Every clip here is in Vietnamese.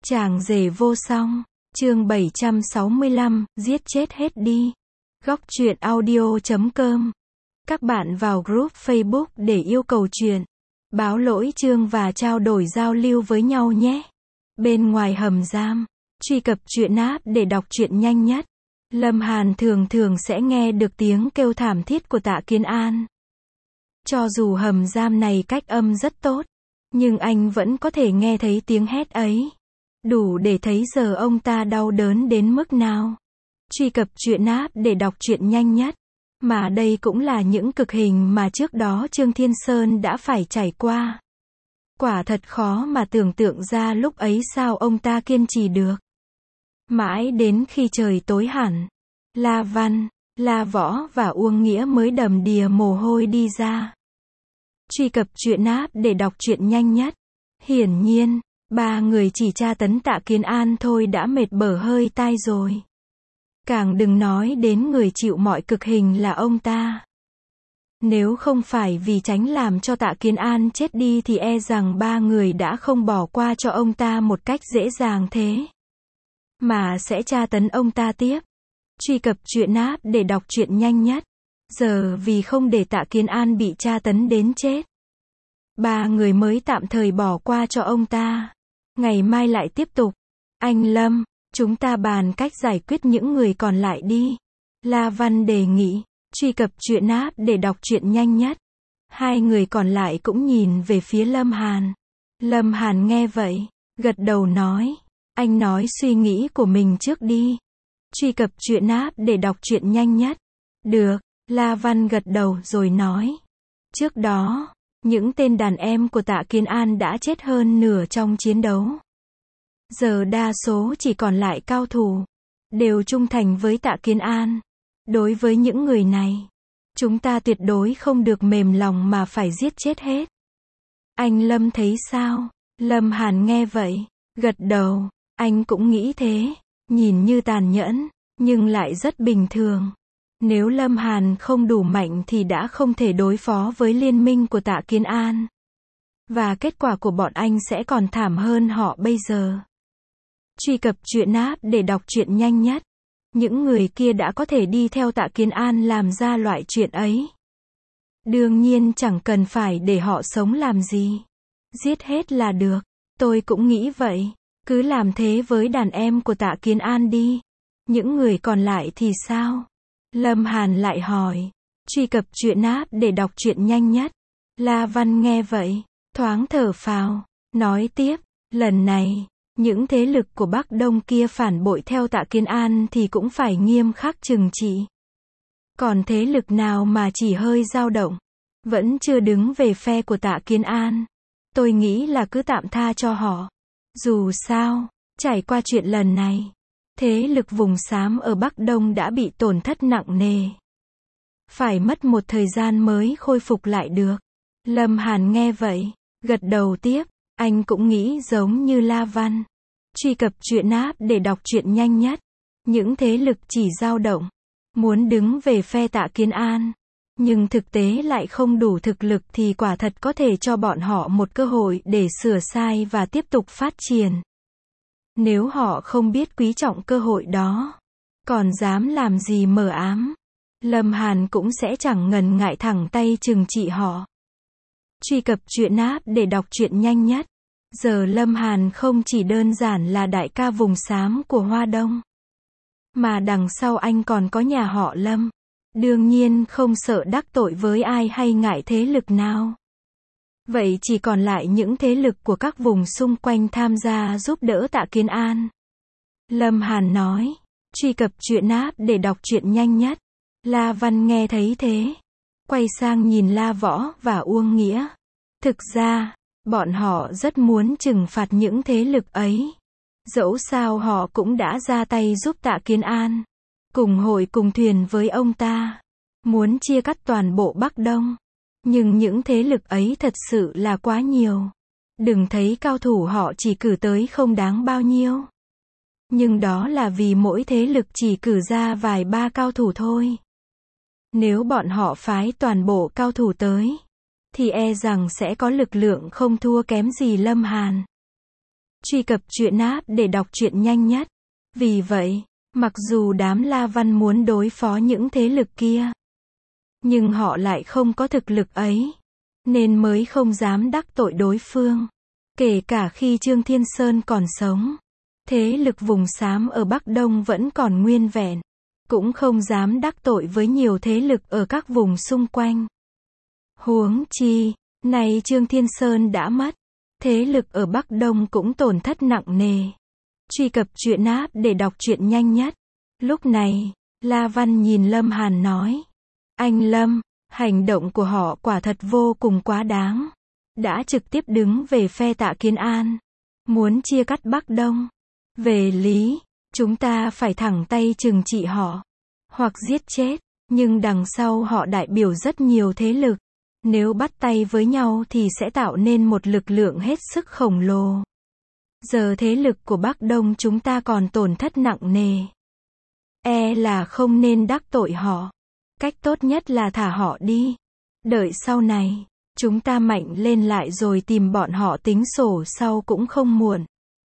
Chàng rể vô song, chương 765, giết chết hết đi. Góc truyện audio.com. Các bạn vào group Facebook để yêu cầu truyện, báo lỗi chương và trao đổi giao lưu với nhau nhé. Bên ngoài hầm giam, truy cập truyện app để đọc truyện nhanh nhất. Lâm Hàn thường thường sẽ nghe được tiếng kêu thảm thiết của Tạ Kiến An. Cho dù hầm giam này cách âm rất tốt, nhưng anh vẫn có thể nghe thấy tiếng hét ấy. Đủ để thấy giờ ông ta đau đớn đến mức nào. Truy cập truyện app để đọc truyện nhanh nhất. Mà đây cũng là những cực hình mà trước đó Trương Thiên Sơn đã phải trải qua. Quả thật khó mà tưởng tượng ra lúc ấy sao ông ta kiên trì được. Mãi đến khi trời tối hẳn, La Văn, La Võ và Uông Nghĩa mới đầm đìa mồ hôi đi ra. Truy cập truyện app để đọc truyện nhanh nhất. Hiển nhiên, ba người chỉ tra tấn Tạ Kiến An thôi đã mệt bở hơi tai rồi. Càng đừng nói đến người chịu mọi cực hình là ông ta. Nếu không phải vì tránh làm cho Tạ Kiến An chết đi thì e rằng ba người đã không bỏ qua cho ông ta một cách dễ dàng thế. Mà sẽ tra tấn ông ta tiếp. Truy cập truyện app để đọc truyện nhanh nhất. Giờ vì không để Tạ Kiến An bị tra tấn đến chết, ba người mới tạm thời bỏ qua cho ông ta. Ngày mai lại tiếp tục. Anh Lâm, chúng ta bàn cách giải quyết những người còn lại đi. La Văn đề nghị. Truy cập truyện app để đọc truyện nhanh nhất. Hai người còn lại cũng nhìn về phía Lâm Hàn. Lâm Hàn nghe vậy, gật đầu nói. Anh nói suy nghĩ của mình trước đi. Truy cập truyện app để đọc truyện nhanh nhất. Được, La Văn gật đầu rồi nói. Trước đó, những tên đàn em của Tạ Kiến An đã chết hơn nửa trong chiến đấu. Giờ đa số chỉ còn lại cao thủ, đều trung thành với Tạ Kiến An. Đối với những người này, chúng ta tuyệt đối không được mềm lòng mà phải giết chết hết. Anh Lâm thấy sao? Lâm Hàn nghe vậy, gật đầu. Anh cũng nghĩ thế, nhìn như tàn nhẫn, nhưng lại rất bình thường. Nếu Lâm Hàn không đủ mạnh thì đã không thể đối phó với liên minh của Tạ Kiến An. Và kết quả của bọn anh sẽ còn thảm hơn họ bây giờ. Truy cập truyện app để đọc truyện nhanh nhất. Những người kia đã có thể đi theo Tạ Kiến An làm ra loại chuyện ấy. Đương nhiên chẳng cần phải để họ sống làm gì. Giết hết là được. Tôi cũng nghĩ vậy. Cứ làm thế với đàn em của Tạ Kiến An đi. Những người còn lại thì sao? Lâm Hàn lại hỏi. Truy cập truyện app để đọc truyện nhanh nhất. La Văn nghe vậy, thoáng thở phào, nói tiếp, lần này, những thế lực của Bắc Đông kia phản bội theo Tạ Kiến An thì cũng phải nghiêm khắc trừng trị. Còn thế lực nào mà chỉ hơi dao động, vẫn chưa đứng về phe của Tạ Kiến An, tôi nghĩ là cứ tạm tha cho họ. Dù sao, trải qua chuyện lần này, thế lực vùng xám ở Bắc Đông đã bị tổn thất nặng nề. Phải mất một thời gian mới khôi phục lại được. Lâm Hàn nghe vậy, gật đầu tiếp, anh cũng nghĩ giống như La Văn. Truy cập truyện app để đọc truyện nhanh nhất. Những thế lực chỉ dao động, muốn đứng về phe Tạ Kiến An, nhưng thực tế lại không đủ thực lực thì quả thật có thể cho bọn họ một cơ hội để sửa sai và tiếp tục phát triển. Nếu họ không biết quý trọng cơ hội đó, còn dám làm gì mờ ám, Lâm Hàn cũng sẽ chẳng ngần ngại thẳng tay trừng trị họ. Truy cập truyện app để đọc truyện nhanh nhất. Giờ Lâm Hàn không chỉ đơn giản là đại ca vùng xám của Hoa Đông, mà đằng sau anh còn có nhà họ Lâm. Đương nhiên không sợ đắc tội với ai hay ngại thế lực nào. Vậy chỉ còn lại những thế lực của các vùng xung quanh tham gia giúp đỡ Tạ Kiến An. Lâm Hàn nói. Truy cập truyện app để đọc truyện nhanh nhất. La Văn nghe thấy thế, quay sang nhìn La Võ và Uông Nghĩa. Thực ra, bọn họ rất muốn trừng phạt những thế lực ấy. Dẫu sao họ cũng đã ra tay giúp Tạ Kiến An, cùng hội cùng thuyền với ông ta, muốn chia cắt toàn bộ Bắc Đông. Nhưng những thế lực ấy thật sự là quá nhiều. Đừng thấy cao thủ họ chỉ cử tới không đáng bao nhiêu. Nhưng đó là vì mỗi thế lực chỉ cử ra vài ba cao thủ thôi. Nếu bọn họ phái toàn bộ cao thủ tới, thì e rằng sẽ có lực lượng không thua kém gì Lâm Hàn. Truy cập truyện app để đọc truyện nhanh nhất. Vì vậy, mặc dù đám La Văn muốn đối phó những thế lực kia, nhưng họ lại không có thực lực ấy, nên mới không dám đắc tội đối phương. Kể cả khi Trương Thiên Sơn còn sống, thế lực vùng xám ở Bắc Đông vẫn còn nguyên vẹn, cũng không dám đắc tội với nhiều thế lực ở các vùng xung quanh. Huống chi, nay Trương Thiên Sơn đã mất, thế lực ở Bắc Đông cũng tổn thất nặng nề. Truy cập truyện app để đọc truyện nhanh nhất. Lúc này, La Văn nhìn Lâm Hàn nói: Anh Lâm, hành động của họ quả thật vô cùng quá đáng. Đã trực tiếp đứng về phe Tạ Kiến An, muốn chia cắt Bắc Đông. Về lý, chúng ta phải thẳng tay trừng trị họ, hoặc giết chết, nhưng đằng sau họ đại biểu rất nhiều thế lực. Nếu bắt tay với nhau thì sẽ tạo nên một lực lượng hết sức khổng lồ. Giờ thế lực của Bắc Đông chúng ta còn tổn thất nặng nề. Là không nên đắc tội họ. Cách tốt nhất là thả họ đi. Đợi sau này, chúng ta mạnh lên lại rồi tìm bọn họ tính sổ sau cũng không muộn.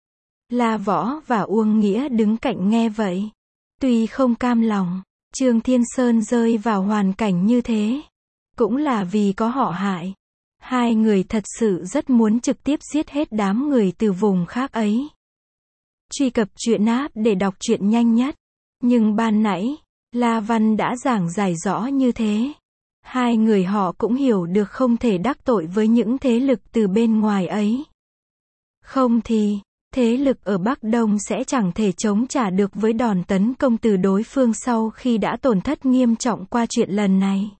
La Võ và Uông Nghĩa đứng cạnh nghe vậy. Tuy không cam lòng, Trương Thiên Sơn rơi vào hoàn cảnh như thế, cũng là vì có họ hại. Hai người thật sự rất muốn trực tiếp giết hết đám người từ vùng khác ấy. Truy cập truyện app để đọc truyện nhanh nhất. Nhưng ban nãy, La Văn đã giảng giải rõ như thế. Hai người họ cũng hiểu được không thể đắc tội với những thế lực từ bên ngoài ấy. Không thì, thế lực ở Bắc Đông sẽ chẳng thể chống trả được với đòn tấn công từ đối phương sau khi đã tổn thất nghiêm trọng qua chuyện lần này.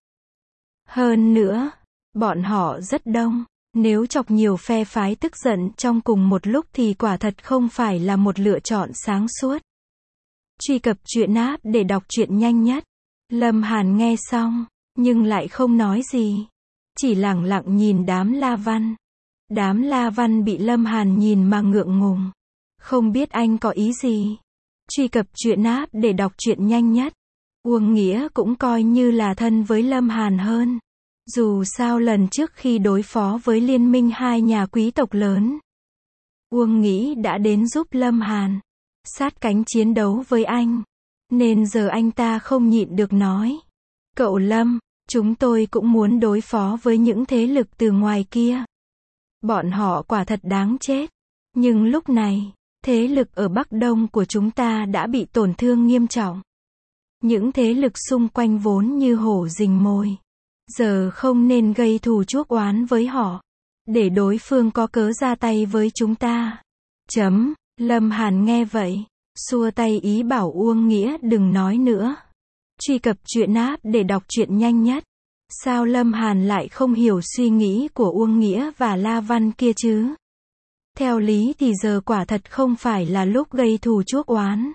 Hơn nữa, bọn họ rất đông, nếu chọc nhiều phe phái tức giận trong cùng một lúc thì quả thật không phải là một lựa chọn sáng suốt. Truy cập truyện app để đọc truyện nhanh nhất. Lâm Hàn nghe xong, nhưng lại không nói gì, chỉ lẳng lặng nhìn đám La Văn. Đám La Văn bị Lâm Hàn nhìn mà ngượng ngùng, không biết anh có ý gì. Truy cập truyện app để đọc truyện nhanh nhất. Uông Nghĩa cũng coi như là thân với Lâm Hàn hơn. Dù sao lần trước khi đối phó với liên minh hai nhà quý tộc lớn, Uông Nghĩa đã đến giúp Lâm Hàn sát cánh chiến đấu với anh, nên giờ anh ta không nhịn được nói: Cậu Lâm, chúng tôi cũng muốn đối phó với những thế lực từ ngoài kia. Bọn họ quả thật đáng chết. Nhưng lúc này, thế lực ở Bắc Đông của chúng ta đã bị tổn thương nghiêm trọng. Những thế lực xung quanh vốn như hổ rình mồi. Giờ không nên gây thù chuốc oán với họ, để đối phương có cớ ra tay với chúng ta. Lâm Hàn nghe vậy, xua tay ý bảo Uông Nghĩa đừng nói nữa. Truy cập truyện app để đọc truyện nhanh nhất. Sao Lâm Hàn lại không hiểu suy nghĩ của Uông Nghĩa và La Văn kia chứ? Theo lý thì giờ quả thật không phải là lúc gây thù chuốc oán.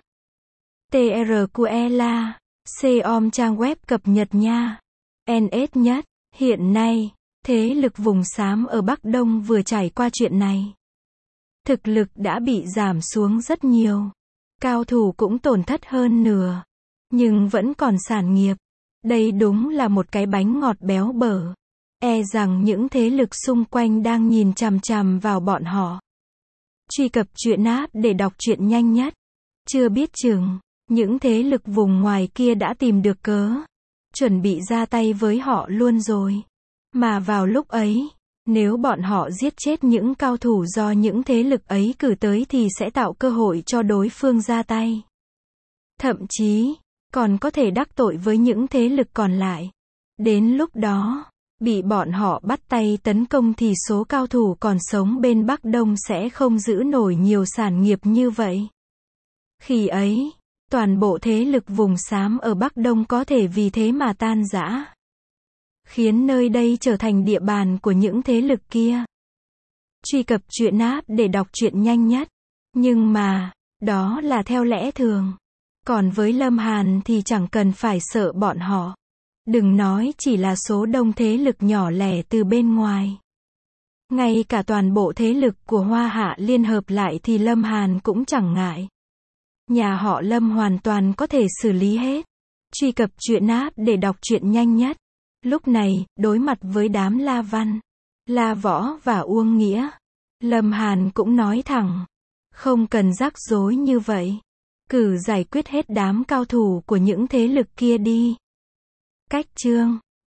TRQLA, COM trang web cập nhật nha. NS nhất, hiện nay, thế lực vùng xám ở Bắc Đông vừa trải qua chuyện này. Thực lực đã bị giảm xuống rất nhiều. Cao thủ cũng tổn thất hơn nửa. Nhưng vẫn còn sản nghiệp. Đây đúng là một cái bánh ngọt béo bở. Rằng những thế lực xung quanh đang nhìn chằm chằm vào bọn họ. Truy cập truyện app để đọc truyện nhanh nhất. Chưa biết chừng, những thế lực vùng ngoài kia đã tìm được cớ, chuẩn bị ra tay với họ luôn rồi. Mà vào lúc ấy, nếu bọn họ giết chết những cao thủ do những thế lực ấy cử tới thì sẽ tạo cơ hội cho đối phương ra tay. Thậm chí, còn có thể đắc tội với những thế lực còn lại. Đến lúc đó, bị bọn họ bắt tay tấn công thì số cao thủ còn sống bên Bắc Đông sẽ không giữ nổi nhiều sản nghiệp như vậy. Khi ấy, toàn bộ thế lực vùng xám ở Bắc Đông có thể vì thế mà tan rã, khiến nơi đây trở thành địa bàn của những thế lực kia. Truy cập truyện app để đọc truyện nhanh nhất. Nhưng mà, đó là theo lẽ thường. Còn với Lâm Hàn thì chẳng cần phải sợ bọn họ. Đừng nói chỉ là số đông thế lực nhỏ lẻ từ bên ngoài. Ngay cả toàn bộ thế lực của Hoa Hạ liên hợp lại thì Lâm Hàn cũng chẳng ngại. Nhà họ Lâm hoàn toàn có thể xử lý hết. Truy cập truyện app để đọc truyện nhanh nhất. Lúc này, đối mặt với đám La Văn, La Võ và Uông Nghĩa, Lâm Hàn cũng nói thẳng: Không cần rắc rối như vậy. Cử giải quyết hết đám cao thủ của những thế lực kia đi. Cách chương